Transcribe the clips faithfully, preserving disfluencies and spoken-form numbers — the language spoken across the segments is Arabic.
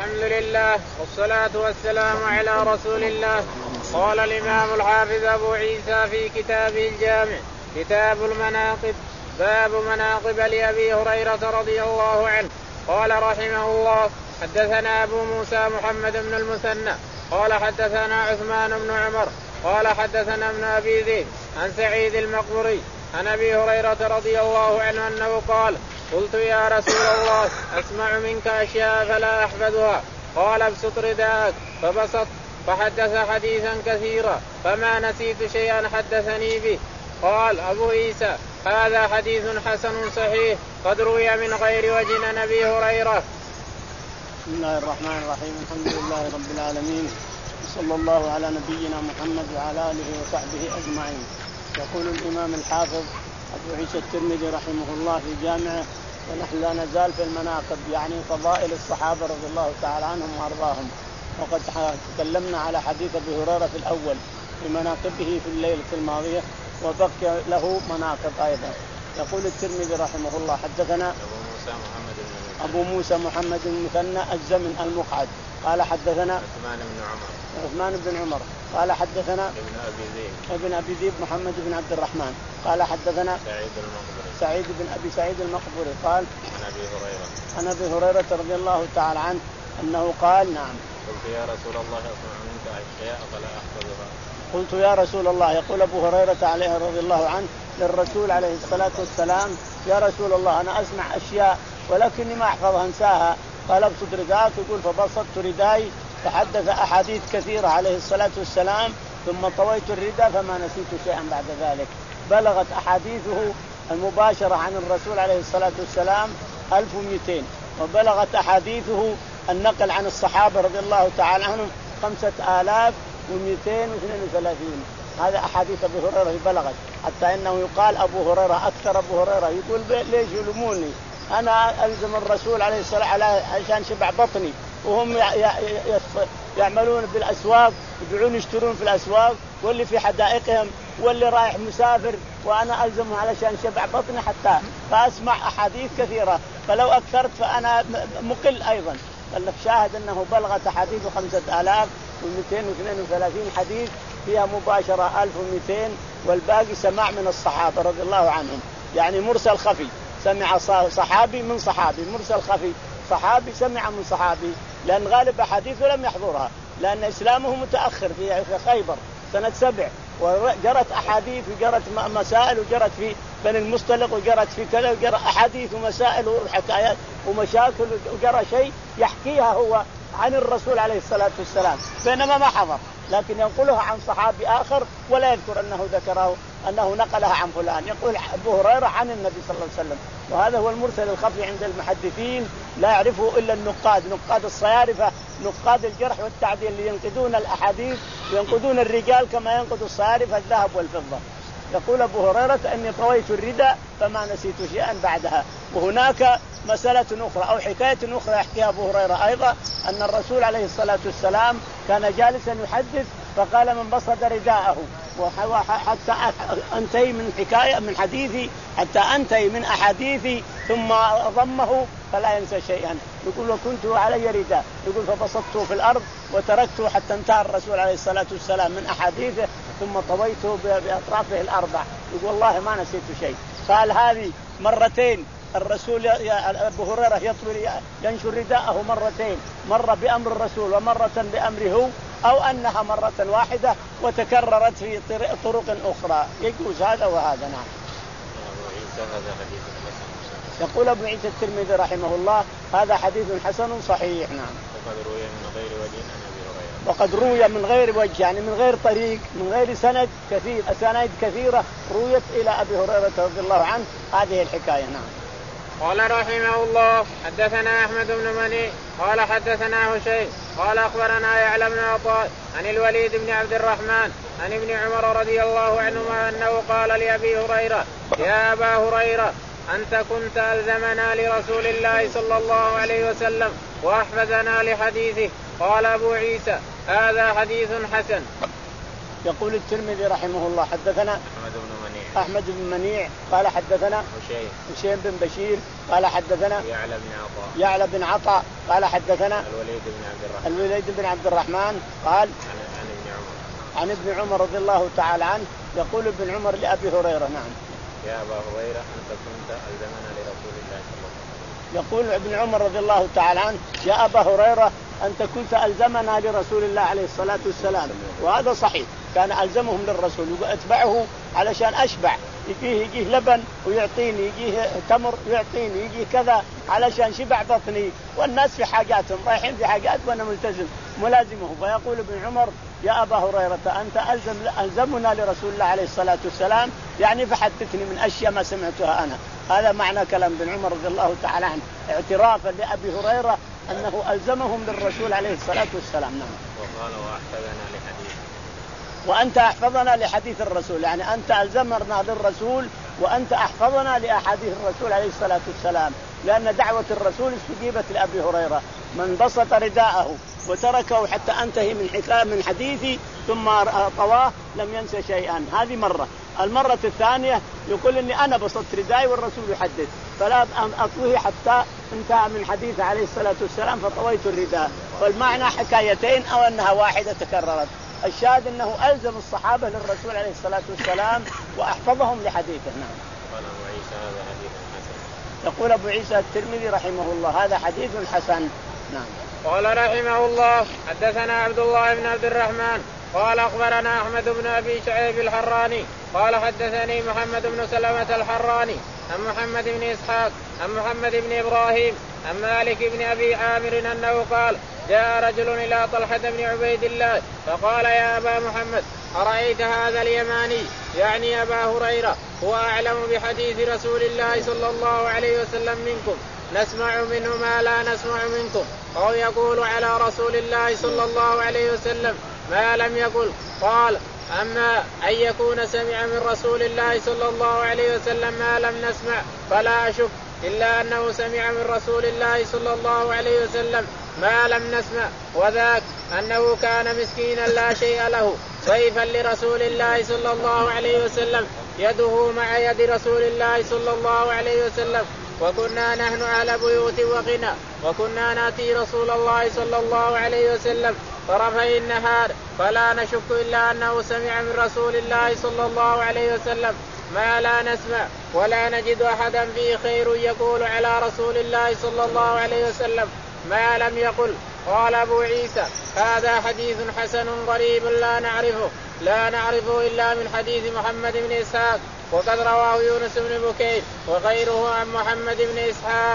الحمد لله والصلاة والسلام على رسول الله. قال الإمام الحافظ أبو عيسى في كتابه الجامع كتاب المناقب باب مناقب لأبي هريرة رضي الله عنه. قال رحمه الله حدثنا أبو موسى محمد بن المثنى قال حدثنا عثمان بن عمر قال حدثنا ابن أبي ذئب عن سعيد المقبري عن أبي هريرة رضي الله عنه أنه قال قلت يا رسول الله أسمع منك أشياء فلا أحفظها. قال ابسط رداءك فبسط فحدث حديثا كثيرا فما نسيت شيئا حدثني به. قال أبو عيسى هذا حديث حسن صحيح قد روي من غير وجه عن أبي هريرة. بسم الله الرحمن الرحيم الحمد لله رب العالمين صلى الله على نبينا محمد وعلى آله وصحبه أجمعين. يقول الإمام الحافظ أبو عيسى الترمذي رحمه الله في جامعه ونحن لا نزال في المناقب يعني فضائل الصحابة رضي الله تعالى عنهم وأرضاهم. وقد تكلمنا على حديث أبي هريرة في الأول في مناقبه في الليلة الماضية وبقي له مناقب أيضا. يقول الترمذي رحمه الله حدثنا أبو موسى محمد بن المثنى الزمن المقعد قال حدثنا عثمان بن عمر عثمان بن عمر قال حدثنا ابن أبي ذئب ابن أبي ذئب محمد بن عبد الرحمن قال حدثنا سعيد المقبري سعيد بن أبي سعيد المقبري قال عن أبي هريرة عن أبي هريرة رضي الله تعالى عنه أنه قال نعم قلت يا رسول الله أسمع منك أشياء فلا أحفظها. قلت يا رسول الله يقول أبو هريرة عليه رضي الله عنه للرسول عليه الصلاة والسلام يا رسول الله أنا أسمع أشياء ولكني ما أحفظها انساها. قال ابسط رداءك يقول فبسطت رداي فحدث أحاديث كثيرة عليه الصلاة والسلام ثم طويت الرداء فما نسيت شيئا بعد ذلك. بلغت أحاديثه المباشرة عن الرسول عليه الصلاة والسلام ألف ومئتين وبلغت أحاديثه النقل عن الصحابة رضي الله تعالى عنهم خمسة آلاف ومئتين واثنين وثلاثين. هذا أحاديث أبي هريرة بلغت حتى إنه يقال أبو هريرة أكثر أبو هريرة يقول ليش يلوموني أنا ألزم الرسول عليه الصلاة والسلام عشان شبع بطني وهم يعملون بالأسواق يبيعون يشترون في الأسواق واللي في حدائقهم واللي رايح مسافر وأنا ألزمه علشان شبع بطني حتى فأسمع أحاديث كثيرة فلو أكثرت فأنا مقل أيضا. فالشاهد أنه بلغت أحاديث خمسة آلاف ومئتين واثنين وثلاثين حديث فيها مباشرة ألف ومئتين والباقي سماع من الصحابة رضي الله عنهم يعني مرسل خفي سمع صحابي من صحابي مرسل خفي صحابي سمع من صحابي لأن غالب أحاديثه لم يحضرها لأن إسلامه متأخر في خيبر سنة سبع وجرت أحاديث وجرت مسائل وجرت في بني المصطلق وجرت في كذا وجرت أحاديث ومسائل وحكايات ومشاكل وجرى شيء يحكيها هو عن الرسول عليه الصلاة والسلام بينما ما حضر لكن ينقلها عن صحابي آخر ولا يذكر أنه ذكره أنه نقلها عن فلان. يقول أبو هريرة عن النبي صلى الله عليه وسلم وهذا هو المرسل الخفي عند المحدثين لا يعرفه إلا النقاد نقاد الصيارفة نقاد الجرح والتعديل اللي ينقدون الأحاديث وينقدون الرجال كما ينقد الصيارفة الذهب والفضة. يقول أبو هريرة أني طويت الرداء فما نسيت شيئا بعدها. وهناك مسألة أخرى أو حكاية أخرى يحكيها أبو هريرة أيضا أن الرسول عليه الصلاة والسلام كان جالسا يحدث فقال من بسط رداءه حتى أنتهي من حكاية من حديثي حتى أنتهي من أحاديثي ثم ضمه فلا ينسى شيئا. يقول وكنت علي رداء يقول فبسطته في الأرض وتركته حتى انتهى الرسول عليه الصلاة والسلام من أحاديثه ثم طويته بأطرافه الأربع. يقول والله ما نسيت شيء. قال هذه مرتين الرسول يا أبو هريرة يطوي ينشر رداءه مرتين مرة بأمر الرسول ومرة بأمره أو أنها مرة واحدة وتكررت في طرق أخرى يجوز هذا وهذا. نعم. يقول أبو عيسى الترمذي رحمه الله هذا حديث حسن صحيح. نعم. وقد روي من غير وجه عن أبي هريرة وقد روي من غير وجه يعني من غير طريق من غير سند كثير أسانيد كثيرة رويت إلى أبي هريرة رضي الله عنه هذه الحكاية. نعم. قال رحمه الله حدثنا أحمد بن مني قال حدثنا هشيم قال أخبرنا يعلى بن عطاء عن الوليد بن عبد الرحمن عن ابن عمر رضي الله عنهما أنه قال لأبي هريرة يا أبا هريرة أنت كنت ألزمنا لرسول الله صلى الله عليه وسلم وأحفظنا لحديثه. قال أبو عيسى هذا حديث حسن. يقول الترمذي رحمه الله حدثنا أحمد بن مني أحمد بن منيع قال حدثنا هشيم هشيم بن بشير قال حدثنا يعلى بن عطاء يعلى بن عطاء قال حدثنا الوليد بن عبد الرحمن الوليد بن عبد الرحمن قال عن, عن ابن عمر عن ابن عمر رضي الله تعالى عنه يقول ابن عمر لأبي هريرة نعم يا أبا هريرة أنت كنت ألزمنا لرسول الله صلى الله عليه وسلم. يقول ابن عمر رضي الله تعالى عنه يا أبا هريرة أنت كنت ألزمنا لرسول الله عليه الصلاة والسلام. وهذا صحيح كان ألزمهم للرسول وأتبعه علشان أشبع يجيه يجيه لبن ويعطيني يجيه تمر ويعطيني يجيه كذا علشان شبع بطني والناس في حاجاتهم رايحين في حاجات وأنا ملتزم ملازمه. فيقول ابن عمر يا أبا هريرة أنت ألزم ألزمنا لرسول الله عليه الصلاة والسلام يعني فحدثني من أشياء ما سمعتها أنا. هذا معنى كلام ابن عمر رضي الله تعالى عنه اعترافا لأبي هريرة أنه ألزمهم للرسول عليه الصلاة والسلام. نعم. وقال وأحفظنا لحديث وأنت أحفظنا لحديث الرسول يعني أنت ألزمنا للرسول وأنت أحفظنا لأحاديث الرسول عليه الصلاة والسلام لأن دعوة الرسول استجيبت لأبي هريرة من بسط رداءه وتركه حتى أنتهي من حكاية من حديثي ثم طواه لم ينسى شيئا. هذه مرة. المرة الثانية يقول إني أنا بسطت ردائي والرسول يحدث فلا أطويه حتى انتهى من حديثه عليه الصلاة والسلام فطويت الرداء. والمعنى حكايتين أو أنها واحدة تكررت. الشاهد أنه ألزم الصحابة للرسول عليه الصلاة والسلام وأحفظهم لحديثه. نعم. قال أبو عيسى هذا حديث حسن. يقول أبو عيسى الترمذي رحمه الله هذا حديث حسن. نعم. قال رحمه الله حدثنا عبد الله بن عبد الرحمن قال أخبرنا أحمد بن أبي شعيب الحراني قال حدثني محمد بن سلمة الحراني عن محمد بن إسحاق عن محمد بن إبراهيم عن مالك بن أبي عامر أنه قال جاء رجل إلى طلحة بن عبيد الله فقال يا أبا محمد أرأيت هذا اليماني يعني أبا هريرة هو أعلم بحديث رسول الله صلى الله عليه وسلم منكم نسمع منه ما لا نسمع منكم أو يقول على رسول الله صلى الله عليه وسلم ما لم يقل. قال أما أن يكون سمع من رسول الله صلى الله عليه وسلم ما لم نسمع فلا أشك إلا أنه سمع من رسول الله صلى الله عليه وسلم ما لم نسمع وذاك أنه كان مسكينا لا شيء له ضيفا لرسول الله صلى الله عليه وسلم يده مع يد رسول الله صلى الله عليه وسلم وكنا نحن على بيوت وغنى وكنا نأتي رسول الله صلى الله عليه وسلم طرفي النهار فلا نشك إلا أنه سمع من رسول الله صلى الله عليه وسلم ما لا نسمع ولا نجد أحدا فيه خير يقول على رسول الله صلى الله عليه وسلم ما لم يقل. قال أبو عيسى هذا حديث حسن غريب لا نعرفه لا نعرفه إلا من حديث محمد بن إسحاق وقد رواه يونس بن بكير وغيره عن محمد بن إسحاق.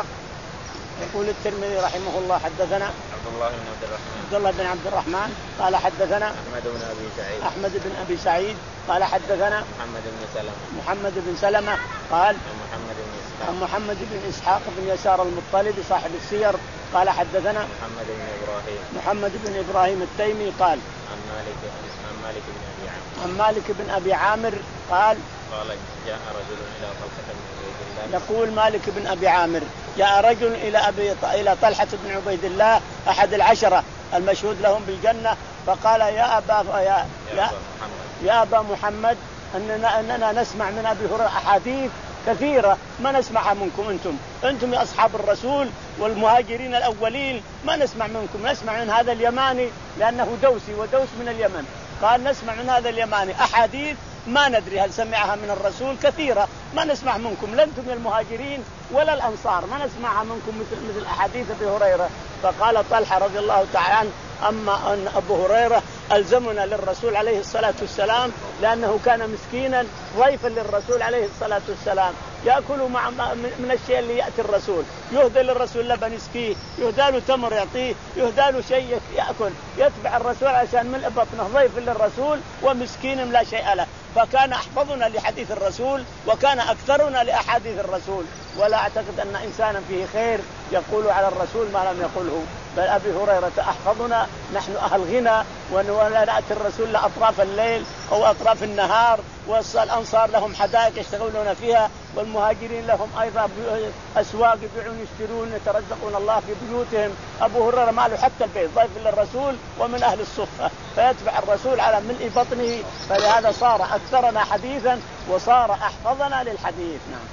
يقول الترمذي رحمه الله حدثنا عبد الله بن عبد الرحمن عبد الله بن عبد الرحمن قال حدثنا أحمد بن أبي سعيد أحمد بن أبي سعيد قال حدثنا محمد بن سلمة محمد بن سلمة قال محمد بن إسحاق عن محمد بن إسحاق بن يسار المطلبي صاحب السير قال حدثنا محمد بن إبراهيم محمد بن إبراهيم التيمي قال عن مالك عن مالك بن أبي عامر عن مالك بن أبي عامر قال قال جاء رجل إلى طلحة بن عبيد الله يقول مالك بن أبي عامر جاء رجل إلى أبي إلى طلحة بن عبيد الله أحد العشرة المشهود لهم بالجنة فقال يا أبا يا يا, يا أبا محمد أننا أننا نسمع من أبي هريرة أحاديث كثيرة ما نسمعها منكم أنتم أنتم يا أصحاب الرسول والمهاجرين الأولين ما نسمع منكم نسمع من هذا اليماني لأنه دوسي ودوس من اليمن. قال نسمع من هذا اليماني أحاديث ما ندري هل سمعها من الرسول كثيرة ما نسمع منكم لا أنتم المهاجرين ولا الأنصار ما نسمعها منكم مثل مثل أحاديث أبي هريرة. فقال طلحة رضي الله تعالى عنه أما أن أبو هريرة ألزمنا للرسول عليه الصلاة والسلام لأنه كان مسكينا ضيفا للرسول عليه الصلاة والسلام يأكل مع من الشيء اللي يأتي الرسول يهدى للرسول لبن يسقيه يهدى له تمر يعطيه يهدى له شيء يأكل يتبع الرسول عشان ملء بطنه ضيف للرسول ومسكين لا شيء له. فكان أحفظنا لحديث الرسول وكان أكثرنا لأحاديث الرسول ولا أعتقد أن إنسانا فيه خير يقول على الرسول ما لم يقوله. بل أبي هريرة أحفظنا نحن أهل غنى ولا نأتي الرسول لأطراف الليل أو أطراف النهار والأنصار لهم حدائق يشتغلون فيها، والمهاجرين لهم أيضا أسواق يبيعون يشترون يترزقون الله في بيوتهم. أبو هريرة ماله حتى البيت، ضيف للرسول ومن أهل الصفة، فيتبع الرسول على ملء بطنه، فلهذا صار أكثرنا حديثا وصار أحفظنا للحديث. نعم.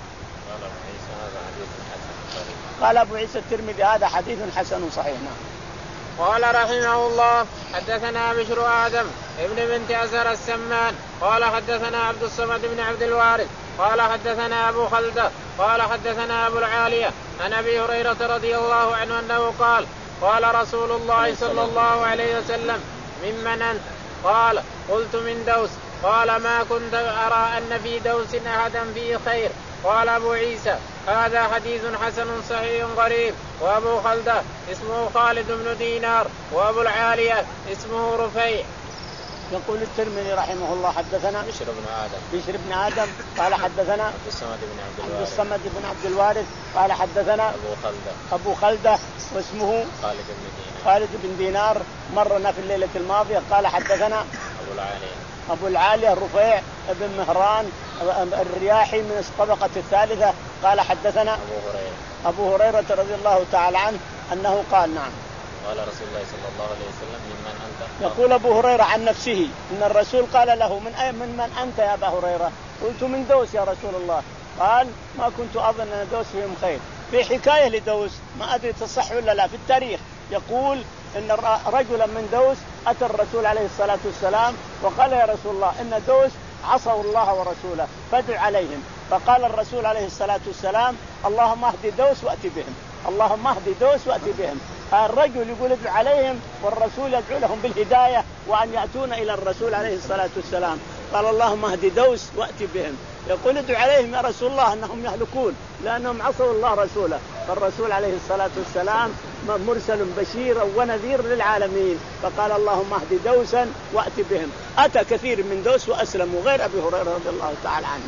قال أبو عيسى الترمذي هذا حديث حسن صحيح. نعم. قال رحمه الله حدثنا بشر آدم ابن بنت أزهر السمان قال حدثنا عبد الصمد بن عبد الوارث قال حدثنا أبو خلدة قال حدثنا أبو العالية عن أبي هريرة رضي الله عنه أنه قال قال رسول الله صلى الله عليه وسلم ممن أنت؟ قال قلت من دوس. قال ما كنت أرى أن في دوس أحدا فيه خير. قال أبو عيسى هذا حديث حسن صحيح غريب. وأبو خلدة اسمه خالد بن دينار وأبو العالية اسمه رفيع. يقول الترمذي رحمه الله حدثنا بشر بن آدم بشر بن آدم قال حدثنا عبد الصمد بن عبد الوارث عبد الصمد بن عبد الوارث قال حدثنا أبو خلدة أبو خلدة واسمه خالد بن دينار خالد بن دينار مرنا في الليلة الماضية. قال حدثنا أبو العالية أبو العالية رفيع بن مهران الرياحي من الطبقة الثالثة. قال حدثنا أبو هريرة أبو هريرة رضي الله تعالى عنه أنه قال نعم قال رسول الله صلى الله عليه وسلم ممن أنت؟ يقول أبو هريرة عن نفسه إن الرسول قال له من أي من من أنت يا أبا هريرة؟ قلت من دوس يا رسول الله. قال ما كنت أظن أن دوس فيهم خير. في حكاية لدوس ما أدري تصح ولا لا في التاريخ، يقول إن رجلا من دوس أتى الرسول عليه الصلاة والسلام وقال يا رسول الله إن دوس عصوا الله ورسوله فادع عليهم. فقال الرسول عليه الصلاة والسلام اللهم اهد دوس وأتي بهم، اللهم اهد دوس وأتي بهم. الرجل يقول ادعو عليهم والرسول يدعو لهم بالهداية وأن يأتون إلى الرسول عليه الصلاة والسلام. قال اللهم اهد دوس وأتي بهم. يقول ادعو عليهم يا رسول الله أنهم يهلكون لأنهم عصوا الله رسوله. فالرسول عليه الصلاة والسلام مرسل بشيرا ونذير للعالمين، فقال اللهم اهد دوسا وأتي بهم. أتى كثير من دوس وأسلموا غير أبي هريرة رضي الله تعالى عنه.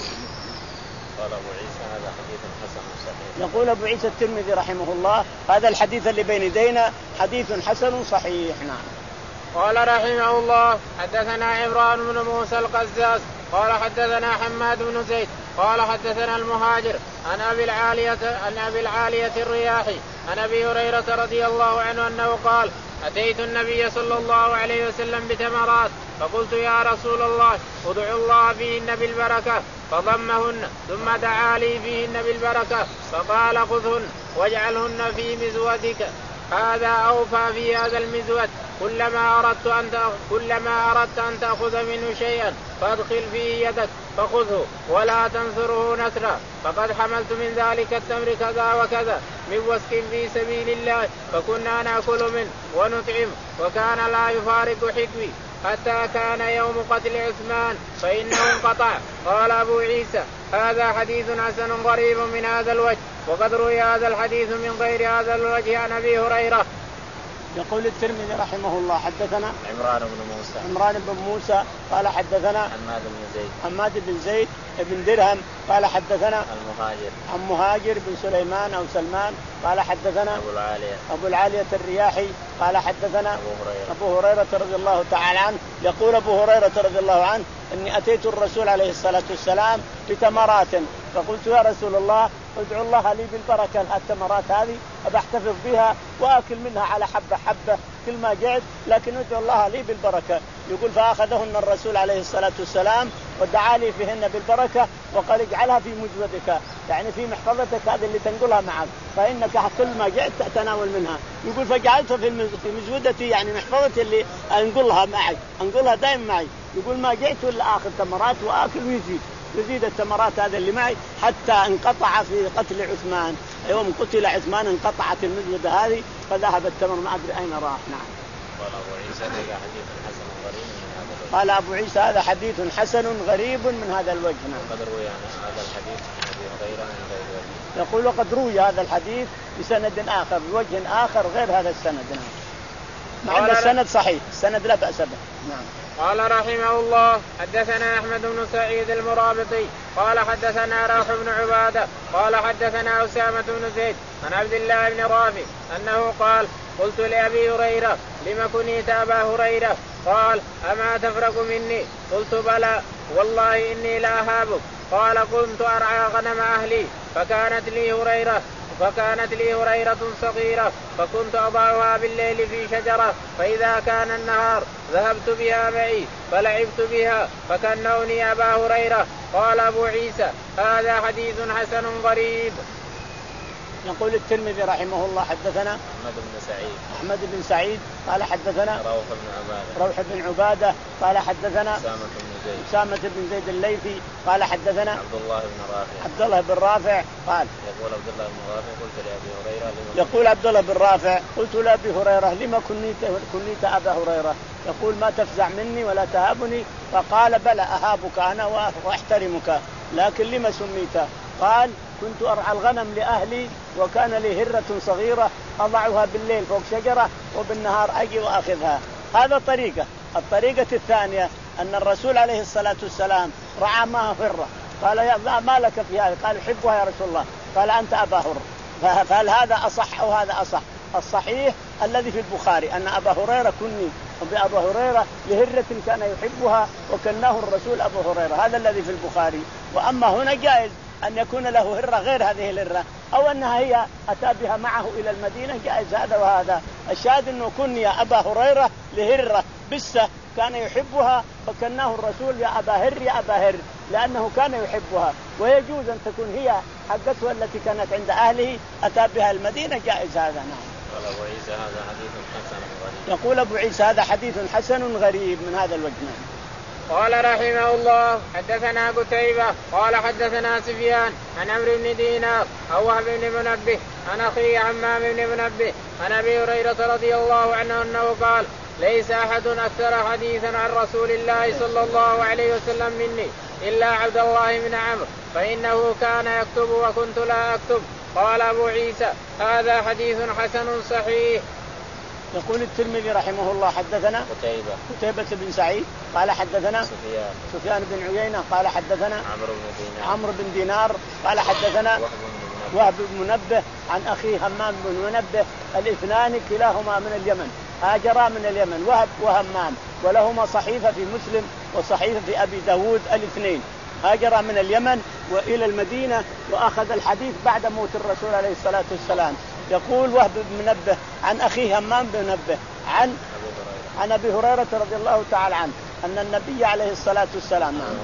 قال أبو عيسى هذا حديث حسن صحيح. يقول أبو عيسى الترمذي رحمه الله هذا الحديث اللي بين يدينا حديث حسن صحيح. نعم. قال رحمه الله حدثنا عمران بن موسى القزاز قال حدثنا حماد بن زيد قال حدثنا المهاجر عن أبي العالية عن أبي العالية الرياحي عن أبي هريرة رضي الله عنه أنه قال أتيت النبي صلى الله عليه وسلم بتمرات فقلت يا رسول الله ادعو الله فيهن بالبركة فضمهن ثم دعا لي فيهن بالبركة فقال خذهن واجعلهن في مزودك هذا أوفى في هذا المزود كلما أردت أن كلما أردت أن تأخذ منه شيئا فادخل فيه يدك فخذه ولا تنثره نثرا فقد حملت من ذلك التمر كذا وكذا من وسك في سبيل الله فكنا نأكل منه ونطعم وكان لا يفارق حكوي حتى كان يوم قتل عثمان فإنه انقطع. قال أبو عيسى هذا حديث حسن غريب من هذا الوجه وقد روي هذا الحديث من غير هذا الوجه عن أبي هريرة. يقول الترمذي رحمه الله حدثنا عمران بن موسى عمران بن موسى قال حدثنا حماد بن زيد حماد بن زيد بن درهم قال حدثنا المهاجر عن مهاجر بن سليمان أو سلمان قال حدثنا أبو العالية أبو العالية الرياحي قال حدثنا أبو هريرة أبو هريرة رضي الله تعالى عنه. يقول أبو هريرة رضي الله عنه إني أتيت الرسول عليه الصلاة والسلام بتمرات فقلت يا رسول الله ادعو الله لي بالبركة التمرات هذه أحتفظ بها وأكل منها على حبة حبة كل ما جعت لكن ادعو الله لي بالبركة. يقول فأخذهن الرسول عليه الصلاة والسلام ودعا لي فيهن بالبركة وقال اجعلها في مجودك يعني في محفظتك هذه اللي تنقلها معك فإنك كل ما جعت تتناول منها. يقول فجعلتها في مجودتي يعني محفظتي اللي أنقلها معي أنقلها دائما معي. يقول ما جعت إلا آخر تمرات وآكل ويزيد يزيد التمرات هذا اللي معي حتى انقطع في قتل عثمان. يوم قتل عثمان انقطعت المزودة هذه فذهب التمر ما أدري أين راح. نعم. قال أبو عيسى هذا حديث حسن غريب من هذا الوجه. قال أبو عيسى هذا حديث حسن غريب من هذا الوجه. نعم. وقد روي هذا الحديث عن أبي هريرة من غير وجه. يقول وقد روي هذا الحديث بسند آخر بوجه آخر غير هذا السند. نعم. مع أن السند صحيح السند لا بأس به. نعم. قال رحمه الله حدثنا أحمد بن سعيد المرابطي قال حدثنا روح بن عبادة قال حدثنا أسامة بن زيد عن عبد الله بن رافع أنه قال قلت لأبي هريرة لم كنت أبا هريرة؟ قال أما تفرق مني؟ قلت بلى. والله إني لأهابك. قال كنت أرعى غنم أهلي فكانت لي هريرة فكانت لي هريرة صغيرة فكنت أضعها بالليل في شجرة فإذا كان النهار ذهبت بها معي فلعبت بها فكنوني أبا هريرة. قال أبو عيسى هذا حديث حسن غريب. يقول الترمذي رحمه الله حدثنا أحمد بن سعيد أحمد بن سعيد قال حدثنا روح بن عبادة روح بن عبادة قال حدثنا أسامة بن زيد أسامة بن زيد الليثي قال حدثنا عبد الله بن رافع عبد الله بن رافع قال يقول عبد الله بن رافع قلت لأبي هريرة لما يقول عبد الله بن رافع قلت لأبي هريرة لما كنيت كنيت أبا هريرة يقول ما تفزع مني ولا تهابني. فقال بلى أهابك أنا وأحترمك لكن لما سميت؟ قال كنت أرعى الغنم لأهلي وكان لي هرة صغيرة أضعها بالليل فوق شجرة وبالنهار أجي وأخذها. هذا طريقة. الطريقة الثانية أن الرسول عليه الصلاة والسلام رعى معه هرة قال يا ما لك في هذا؟ قال أحبها يا رسول الله. قال أنت أبا هر. فهل هذا أصح أو هذا أصح؟ الصحيح الذي في البخاري أن أبا هريرة كني بأبا هريرة لهرة كان يحبها وكناه الرسول أبو هريرة. هذا الذي في البخاري. وأما هنا جائز أن يكون له هرة غير هذه الهرة أو أنها هي أتى بها معه إلى المدينة جائز هذا وهذا. الشاهد أنه كني أبا هريرة لهرة بسة كان يحبها فكناه الرسول يا أبا هر يا أبا هر لأنه كان يحبها. ويجوز أن تكون هي حقته التي كانت عند أهله أتى بها المدينة جائز هذا. نعم. قال أبو عيسى هذا حديث حسن غريب. يقول أبو عيسى هذا حديث حسن غريب من هذا الوجه. قال رحمه الله حدثنا قتيبة قال حدثنا سفيان عن عمرو بن دينار أو وهب بن منبه عن أخي عمام بن منبه عن أبي هريرة رضي الله عنه أنه قال ليس أحد أكثر حديثا عن رسول الله صلى الله عليه وسلم مني إلا عبد الله بن عمرو فإنه كان يكتب وكنت لا أكتب. قال أبو عيسى هذا حديث حسن صحيح. يقول الترمذي رحمه الله حدثنا قتيبة قتيبة بن سعيد قال حدثنا سفيان سفيان بن عيينة قال حدثنا عمرو بن دينار عمرو بن دينار قال حدثنا وهب بن منبه عن أخيه همام بن منبه الاثنان كلاهما من اليمن هاجرا من اليمن وهب وهمام ولهما صحيفة في مسلم وصحيفة في أبي داود الاثنين هاجرا من اليمن وإلى المدينة وأخذ الحديث بعد موت الرسول عليه الصلاة والسلام. يقول وهب بن منبه عن أخيه همام بن منبه عن عن أبي هريرة رضي الله تعالى عنه أن النبي عليه الصلاة والسلام يقول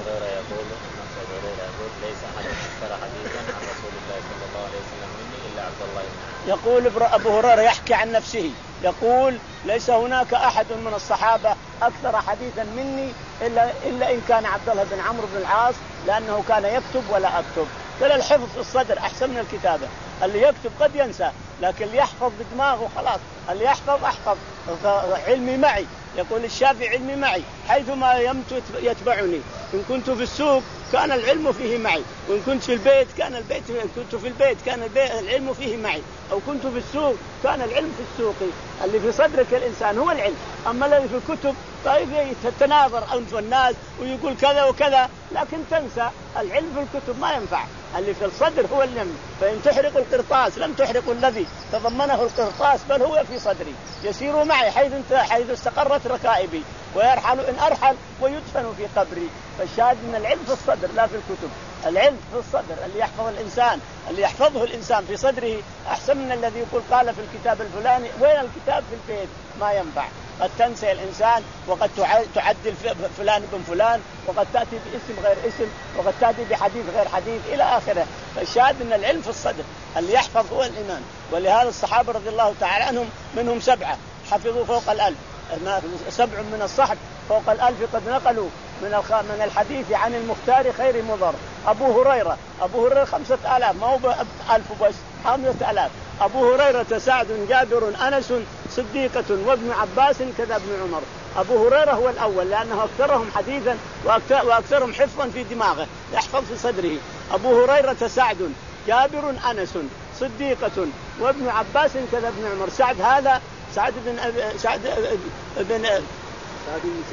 ليس أحد أكثر حديثا عن رسول الله صلى الله عليه وسلم مني إلا عبد الله بن عمرو. يقول أبو هريرة يحكي عن نفسه يقول ليس هناك أحد من الصحابة أكثر حديثا مني إلا إلا إن كان عبد الله بن عمرو بن العاص لأنه كان يكتب ولا أكتب. فلا الحفظ في الصدر أحسن من الكتابة. اللي يكتب قد ينسى لكن اللي يحفظ بدماغه خلاص. اللي يحفظ أحفظ علمي معي. يقول الشافعي علمي معي حيثما يمت يتبعني. إن كنت في السوق كان العلم فيه معي وإن كنت في البيت كان البيت كنت في البيت كان البيت العلم فيه معي أو كنت في السوق كان العلم في السوق. اللي في صدرك الإنسان هو العلم. أما الذي في الكتب طيب تتناظر أنت والناس ويقول كذا وكذا لكن تنسى. العلم في الكتب ما ينفع. اللي في الصدر هو العلم. فإن تحرق القرطاس لم تحرق الذي تضمنه القرطاس بل هو في صدري يسير معي حيث حيث استقرت ركائبي ويرحل إن أرحل ويدفن في قبري. فالشاهد من العلم في الصدر لا في الكتب. العلم في الصدر اللي يحفظ الإنسان اللي يحفظه الإنسان في صدره أحسن من الذي يقول قال في الكتاب الفلاني وين الكتاب في البيت ما ينفع. قد تنسى الإنسان وقد تعدل فلان بن فلان وقد تأتي باسم غير اسم وقد تأتي بحديث غير حديث إلى آخره. فالشاهد من العلم في الصدر اللي يحفظ هو الإيمان. ولهذا الصحابة رضي الله تعالى عنهم منهم سبعة حفظوا فوق الألف. سبع من الصحب فوق الألف قد نقلوا من من الحديث عن المختار خير مضر. أبو هريرة أبو هريرة خمسة آلاف ما هو ألف بس خمسة آلاف. أبو هريرة سعد جابر أنس صديقة وابن عباس كذا ابن عمر. أبو هريرة هو الأول لأنه أكثرهم حديثا وأكثر وأكثرهم حفظا في دماغه يحفظ في صدره. أبو هريرة سعد جابر أنس صديقة وابن عباس كذا ابن عمر. سعد هذا سعد بن أب... سعد بن سعد بن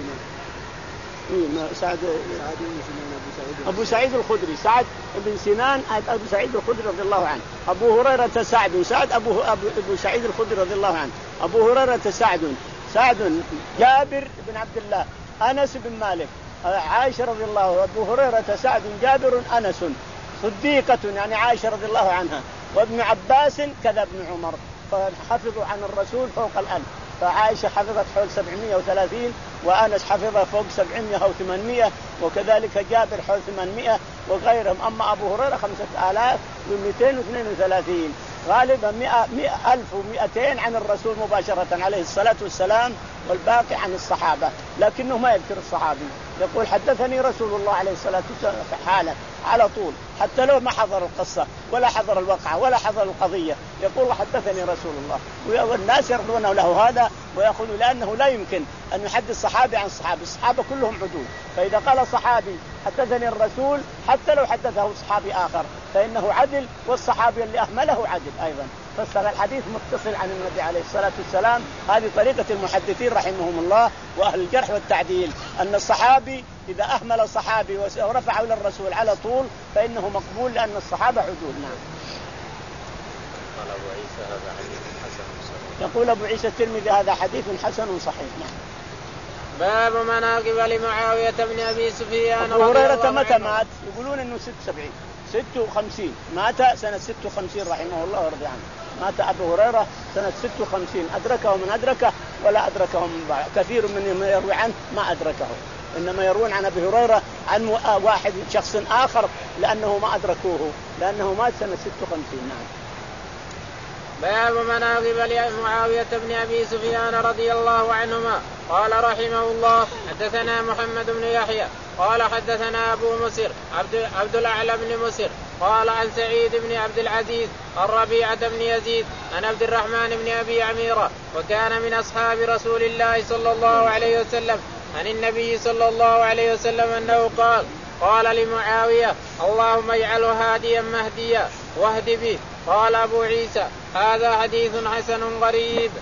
سنان سعد أبو سعيد الخدري سعد بن سنان أبو سعيد الخدري رضي الله عنه. أبو هريرة سعد سعد أبو أبو سعيد الخدري رضي الله عنه. أبو هريرة سعد سعد جابر بن عبد الله أنس بن مالك عائشة رضي الله عنها، أبو هريرة، سعد، جابر، أنس. صديقة يعني عائشة رضي الله عنها، وابن عباس كذا ابن عمر، فحفظوا عن الرسول فوق الألف. فعائشة حفظت حول سبعمائة وثلاثين، وأنس حفظ فوق سبعمائة أو ثمانمائة، وكذلك جابر حول ثمانمائة وغيرهم. أما أبو هريرة خمسة آلاف ومئتين واثنين وثلاثين، غالبا مئة مئة ألف ومئتين عن الرسول مباشرة عليه الصلاة والسلام، والباقي عن الصحابة، لكنه ما يذكر الصحابي. يقول حدثني رسول الله عليه الصلاة والسلام حالا على طول، حتى لو ما حضر القصة ولا حضر الوقعة ولا حضر القضية، يقول حدثني رسول الله، والناس يرضون له هذا ويأخذوا، لأنه لا يمكن أن يحدث صحابي عن صحابي، الصحابة كلهم عدول. فإذا قال صحابي حدثني الرسول، حتى لو حدثه صحابي آخر فإنه عدل، والصحابي اللي أهمله عدل أيضا. فالحديث متصل عن النبي عليه الصلاة والسلام. هذه طريقة المحدثين رحمهم الله وأهل الجرح والتعديل، أن الصحابي إذا أهمل صحابي ورفعه إلى الرسول على طول فإنه مقبول، لأن الصحابة عدول. نعم. قال أبو عيسى هذا حديث حسن صحيح. يقول أبو عيسى الترمذي هذا حديث حسن صحيح. نعم. باب مناقب لمعاوية بن أبي سفيان. أبو هريرة متى مات؟ يقولون إنه ست وسبعين ست وخمسين، مات سنة ست وخمسين رحمه الله ورضي عنه. مات أبو هريرة سنة ست وخمسين، أدركه من أدركه ولا أدركه من بعد. كثير من يروي عنه ما أدركه، إنما يروون عن أبي هريرة عن واحد شخص آخر لأنه ما أدركوه، لأنه مات سنة ست وخمسين. نعم. باب مناقب لمعاوية بن أبي سفيان رضي الله عنهما. قال رحمه الله حدثنا محمد بن يحيى قال حدثنا أبو مسر عبد, عبد الأعلى بن مسر قال عن سعيد بن عبد العزيز الربيعة بن يزيد عن عبد الرحمن بن أبي عميرة، وكان من أصحاب رسول الله صلى الله عليه وسلم، عن النبي صلى الله عليه وسلم أنه قال قال لمعاوية اللهم اجعله هاديا مهديا واهد به. قال أبو عيسى هذا حديث حسن غريب.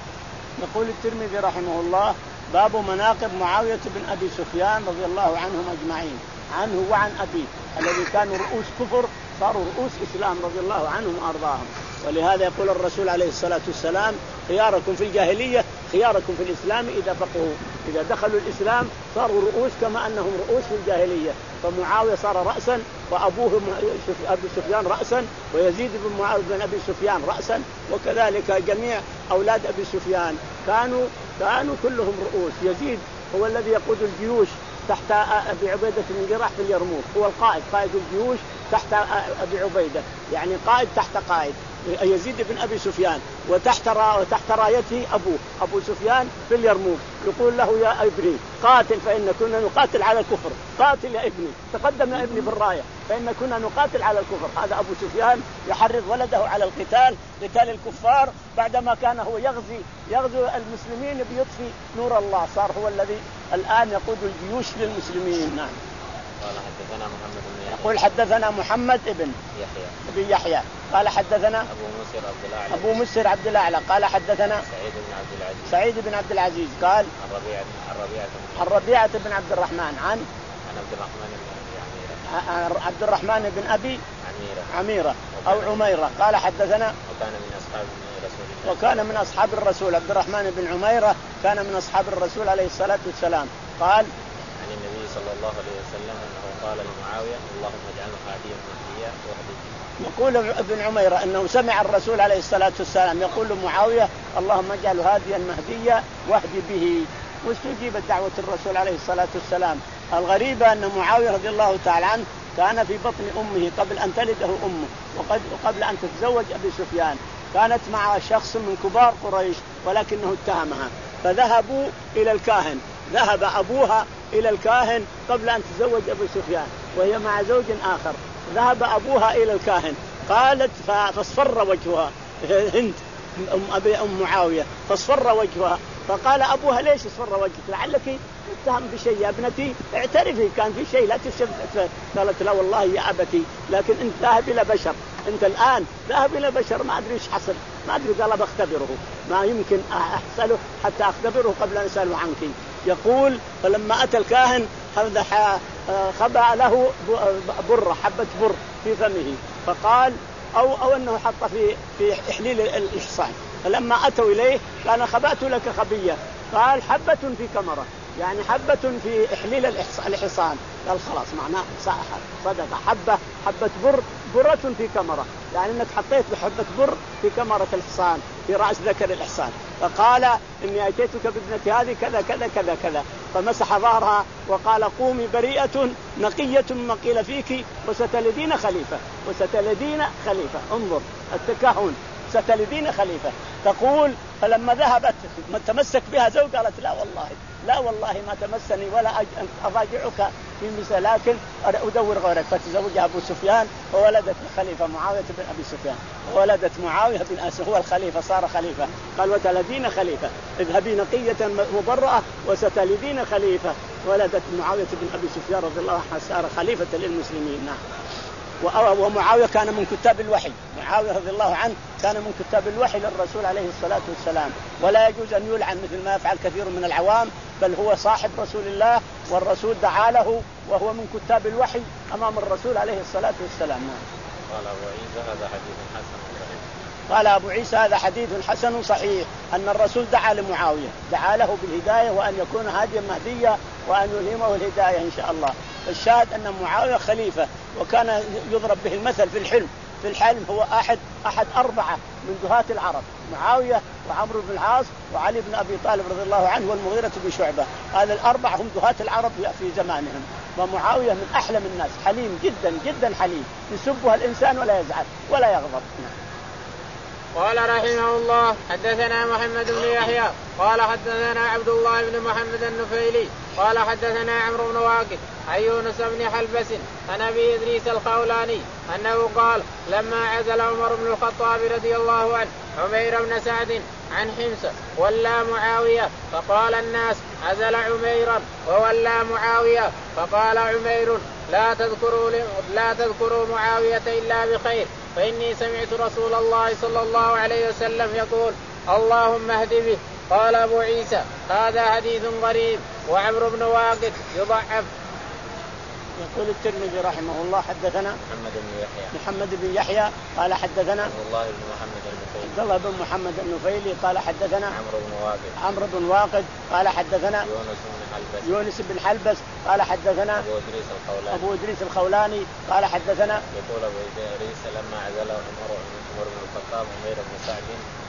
يقول الترمذي رحمه الله باب مناقب معاوية بن أبي سفيان رضي الله عنهم أجمعين، عنه وعن أبيه الذي كانوا رؤوس كفر صاروا رؤوس إسلام رضي الله عنهم وأرضاهم. ولهذا يقول الرسول عليه الصلاة والسلام خياركم في الجاهلية خياركم في الإسلام إذا فقهوا، إذا دخلوا الإسلام صاروا رؤوس كما أنهم رؤوس في الجاهلية. فمعاوية صار رأسا، وأبوه أبي سفيان رأسا، ويزيد بن معاوية بن أبي سفيان رأسا، وكذلك جميع أولاد أبي سفيان كانوا كانوا كلهم رؤوس. يزيد هو الذي يقود الجيوش تحت أبي عبيدة بن الجراح في اليرموك، هو القائد قائد الجيوش تحت أبي عبيدة، يعني قائد تحت قائد يزيد بن أبي سفيان، وتحت وتحت رايته أبوه أبو سفيان في اليرموك. يقول له يا ابني قاتل فإن كنا نقاتل على الكفر، قاتل يا ابني، تقدم يا ابني بالراية فإن كنا نقاتل على الكفر. هذا أبو سفيان يحرض ولده على القتال، قتال الكفار، بعدما كان هو يغزي يغزو المسلمين بيطفي نور الله، صار هو الذي الآن يقود الجيوش للمسلمين. نعم. قال حدثنا محمد بن يحيى يقول حدثنا محمد ابن يحيى بن يحيى قال حدثنا أبو مسر عبد الأعلى أبو مسر عبد الأعلى قال حدثنا سعيد بن عبد العزيز سعيد بن عبد العزيز قال الربيعة الربيعة الربيعة بن عبد الرحمن عن عن عبد الرحمن بن أبي عميرة عبد الرحمن بن أبي عميرة عميرة أو عميرة قال حدثنا وكان من أصحاب رسول الله وكان من أصحاب الرسول. عبد الرحمن بن عميرة كان من أصحاب الرسول عليه الصلاة والسلام. قال عن النبي صلى الله عليه وسلم أنه قال لمعاوية اللهم اجعله هاديا مهديا واهد به. يقول ابن عميرة أنه سمع الرسول عليه الصلاة والسلام يقول لمعاوية اللهم اجعل هاديا مهديا واهد به، واستجيبت دعوة الرسول عليه الصلاة والسلام. الغريبة أن معاوية رضي الله تعالى عنه كان في بطن أمه قبل أن تلده أمه وقبل أن تتزوج أبي سفيان، كانت مع شخص من كبار قريش ولكنه اتهمها، فذهبوا إلى الكاهن، ذهب أبوها إلى الكاهن قبل أن تتزوج أبي سفيان وهي مع زوج آخر، ذهب أبوها إلى الكاهن، قالت فاصفر وجهها هند أم أبي أم معاوية فاصفر وجهها، فقال أبوها ليش اصفر وجهك لعلك اتهم بشيء يا ابنتي اعترفي كان في شيء لا تشف. قالت لا والله يا أبتي لكن أنت ذاهب إلى بشر، أنت الآن ذاهب إلى بشر ما أدري إيش حصل ما أدري، قال بختبره ما يمكن أحصله حتى أختبره قبل أن أسأله عنك. يقول فلما أتى الكاهن خبأ له برة حبة بر في فمه، فقال أو أو أنه حط في في إحليل الإحصان، فلما أتوا إليه قال خبأت لك خبية، قال حبة في كمرة، يعني حبة في إحليل الحصان، قال خلاص معناه صدقة. حبة حبة بر برة في كمرة، يعني انك حطيت بحبة بر في كمرة الحصان في رأس ذكر الحصان. فقال إني أتيتك بابنتي هذه كذا كذا كذا كذا، فمسح ظهرها وقال قومي بريئة نقية مما قيل فيك وستلدين خليفة. وستلدين خليفة، انظر التكهن، ستلدين خليفة. تقول فلما ذهبت ما تمسك بها زوج قالت لا والله لا والله ما تمسني ولا أراجعك في مثل، لكن أدور غيرك. فتزوجها أبو سفيان وولدت خليفة معاوية بن أبي سفيان، وولدت معاوية بن أسد هو الخليفة، صار خليفة. قال وتلدين خليفة، اذهبي نقية مبرأة وستلدين خليفة. ولدت معاوية بن أبي سفيان رضي الله عنه صار خليفة للمسلمين. نعم. ومعاوية كان من كتاب الوحي، معاوية رضي الله عنه كان من كتاب الوحي للرسول عليه الصلاة والسلام، ولا يجوز أن يلعن مثل ما يفعل كثير من العوام، بل هو صاحب رسول الله والرسول دعا له وهو من كتاب الوحي أمام الرسول عليه الصلاة والسلام. قال أبو عيسى هذا حديث حسن صحيح. قال أبو عيسى هذا حديث حسن صحيح، أن الرسول دعا لمعاوية، دعا له بالهداية وأن يكون هاديا مهديا وأن يلهمه الهداية إن شاء الله. الشاهد أن معاوية خليفة، وكان يضرب به المثل في الحلم. في الحلم هو أحد أحد أربعة من دهاة العرب، معاوية وعمرو بن العاص وعلي بن أبي طالب رضي الله عنه والمغيرة بن شعبة. هذا الأربعة هم دهاة العرب في زمانهم. ومعاوية من أحلم الناس، حليم جدا جدا حليم، يسبها الإنسان ولا يزعل ولا يغضب. قال رحمه الله حدثنا محمد بن يحيى قال حدثنا عبد الله بن محمد النفيلي قال حدثنا عمرو بن واقد عن يونس بن حلبس عن ابي ادريس الخولاني انه قال لما عزل عمر بن الخطاب رضي الله عنه عمير بن سعد عن حمص ولى معاويه، فقال الناس عزل عميرا وولى معاويه، فقال عمير لا تذكروا لا تذكروا معاويه الا بخير، فإني سمعت رسول الله صلى الله عليه وسلم يقول اللهم اهد به. قال أبو عيسى هذا حديث غريب. وعمرو بن واقد يضعف. يقول الترمذي رحمه الله حدثنا محمد بن يحيى محمد بن يحيى قال حدثنا عبد الله بن محمد النفيلي عبد الله بن محمد النفيلي قال حدثنا عمرو بن واقد عمرو بن واقد قال حدثنا يونس بن حلبس يونس بن حلبس قال حدثنا أبو إدريس الخولاني أبو إدريس الخولاني قال حدثنا يقول أبو إدريس لما عزل عمر عمر بن الخطاب عمير بن سعد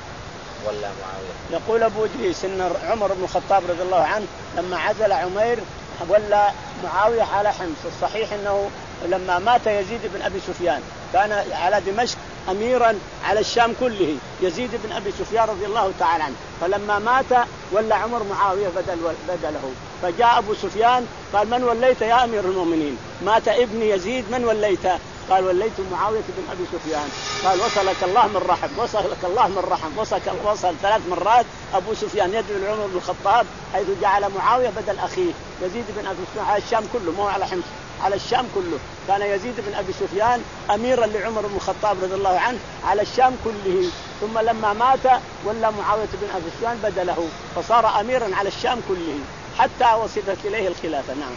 ولا معاوية. يقول أبو إدريس إن عمر بن الخطاب رضي الله عنه لما عزل عمير ولا معاوية على حمص. الصحيح أنه لما مات يزيد بن أبي سفيان كان على دمشق أميرا على الشام كله، يزيد بن أبي سفيان رضي الله تعالى عنه، فلما مات ولا عمر معاوية بدل بدله. فجاء أبو سفيان قال من وليت يا أمير المؤمنين؟ مات ابني يزيد من وليت؟ قال وليت معاوية بن أبي سفيان. قال وصلك الله من رحم، وصلك الله من رحم، وصل وصل ثلاث مرات أبو سفيان يدعو لعمر بن الخطاب حيث جعل معاوية بدل أخيه يزيد بن أبي سفيان على الشام كله، مو على حمص، على الشام كله. كان يزيد بن أبي سفيان أميرا لعمر بن الخطاب رضي الله عنه على الشام كله، ثم لما مات ولا معاوية بن أبي سفيان بدله فصار أميرا على الشام كله حتى وصلت إليه الخلافة. نعم.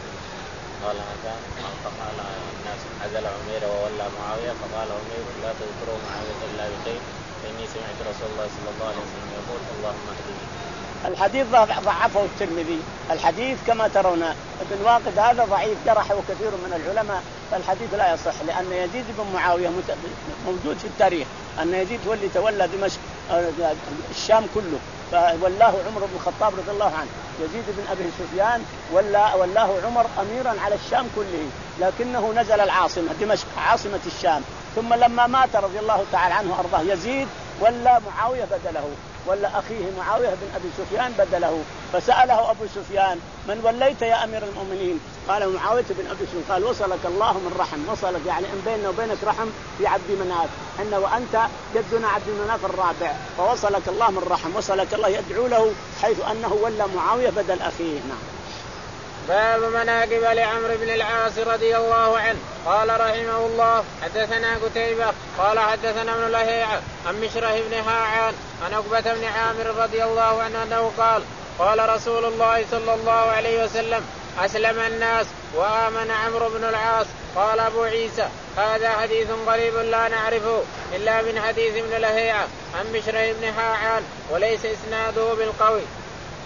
قال هذا فقال الناس عزل عمير وولى معاوية، فقال عمير لا تذكروا معاوية إلا بخير، فإني سمعت رسول الله صلى الله عليه وسلم يقول اللهم اهدني. الحديث ضعفه الترمذي. الحديث كما ترون ابن واقد هذا ضعيف، جرحه كثير من العلماء، فالحديث لا يصح، لأن يزيد بن معاوية موجود في التاريخ أن يزيد هو اللي تولى دمشق الشام كله، فولاه عمر بن الخطاب رضي الله عنه. يزيد بن أبي سفيان ولا ولاه عمر أميرا على الشام كله، لكنه نزل العاصمة دمشق عاصمة الشام، ثم لما مات رضي الله تعالى عنه أرضاه يزيد ولا معاوية بدله، ولا أخيه معاوية بن أبي سفيان بدله. فسأله أبو سفيان من وليت يا أمير المؤمنين؟ قال معاوية بن أبي سفيان. قال وصلك الله من رحم، وصلك يعني إن بيننا وبينك رحم في عبد مناف، إن وأنت جدنا عبد مناف الرابع، فوصلك الله من رحم، وصلك الله يدعو له حيث أنه ولى معاوية بدل أخيه. نعم. باب مناقب لعمرو بن العاص رضي الله عنه. قال رحمه الله حدثنا قتيبة قال حدثنا ابن لهيعة عن مشره بن هاعان عن عقبة بن عامر رضي الله عنه أنه قال قال رسول الله صلى الله عليه وسلم أسلم الناس وآمن عمرو بن العاص. قال أبو عيسى هذا حديث غريب لا نعرفه إلا من حديث ابن لهيعة عن مشره بن هاعان وليس إسناده بالقوي.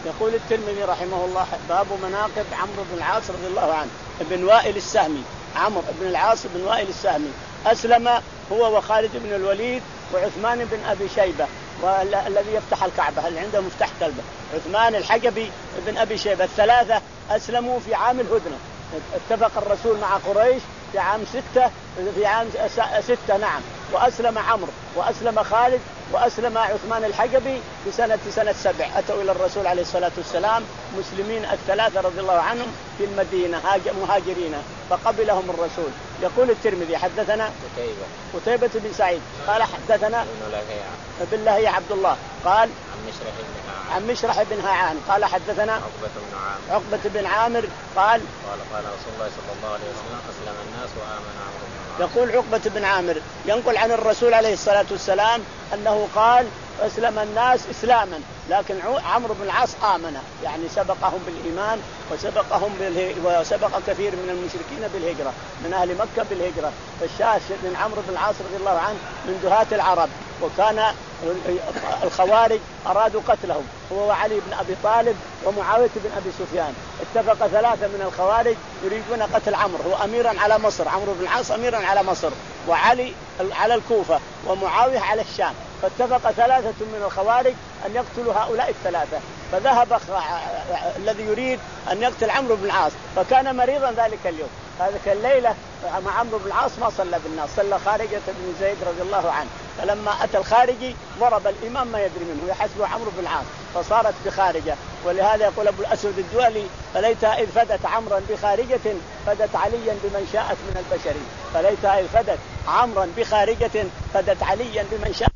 يقول الترمذي رحمه الله باب مناقب عمرو بن العاص رضي الله عنه بن وائل السهمي. عمرو بن العاص بن وائل السهمي أسلم هو وخالد بن الوليد وعثمان بن أبي شيبة والذي يفتح الكعبة اللي عنده مفتاح كلبة، عثمان الحجبي بن أبي شيبة، الثلاثة أسلموا في عام الهدنة. اتفق الرسول مع قريش في عام ستة في عام ستة نعم، وأسلم عمرو وأسلم خالد وأسلم عثمان الحجبي في سنة سنة سبع. أتوا إلى الرسول عليه الصلاة والسلام مسلمين الثلاثة رضي الله عنهم في المدينة مهاجرين، فقبلهم الرسول. يقول الترمذي حدثنا قتيبة قتيبة بن سعيد قال حدثنا ابن لهيعة عبد الله قال عن مشرح بن هاعان قال حدثنا عقبة بن عامر عقبة بن عامر قال قال قال رسول الله صلى الله عليه وسلم أسلم الناس وآمن عمرو. يقول عقبة بن عامر ينقل عن الرسول عليه الصلاة والسلام أنه قال أسلم الناس إسلاما، لكن عمرو بن العاص آمن، يعني سبقهم بالإيمان وسبقهم بالهجرة وسبق كثير من المشركين بالهجرة من أهل مكة بالهجرة. فالشاهد من عمرو بن العاص رضي الله عنه من دهاة العرب، وكان الخوارج أرادوا قتله هو وعلي بن أبي طالب ومعاوية بن أبي سفيان. اتفق ثلاثة من الخوارج يريدون قتل عمرو، هو أميرا على مصر، عمرو بن العاص أميرا على مصر، وعلي على الكوفة، ومعاوية على الشام. فاتفق ثلاثة من الخوارج أن يقتلوا هؤلاء الثلاثة، فذهب الذي يريد أن يقتل عمرو بن العاص، فكان مريضا ذلك اليوم. هذه الليلة مع عمرو بن العاص ما صلى بالناس، صلى خارجة بن زيد رضي الله عنه. فلما أتى الخارجي ضرب الإمام ما يدري منه يحسبه عمرو بن العاص، فصارت بخارجة. ولهذا يقول أبو الأسود الدؤلي فليتها إذ فدت عمرا بخارجة فدت عليا بمن شاءت من البشر. فليتها إذ فدت عمرا بخارجة فدت عليا بمن شاءت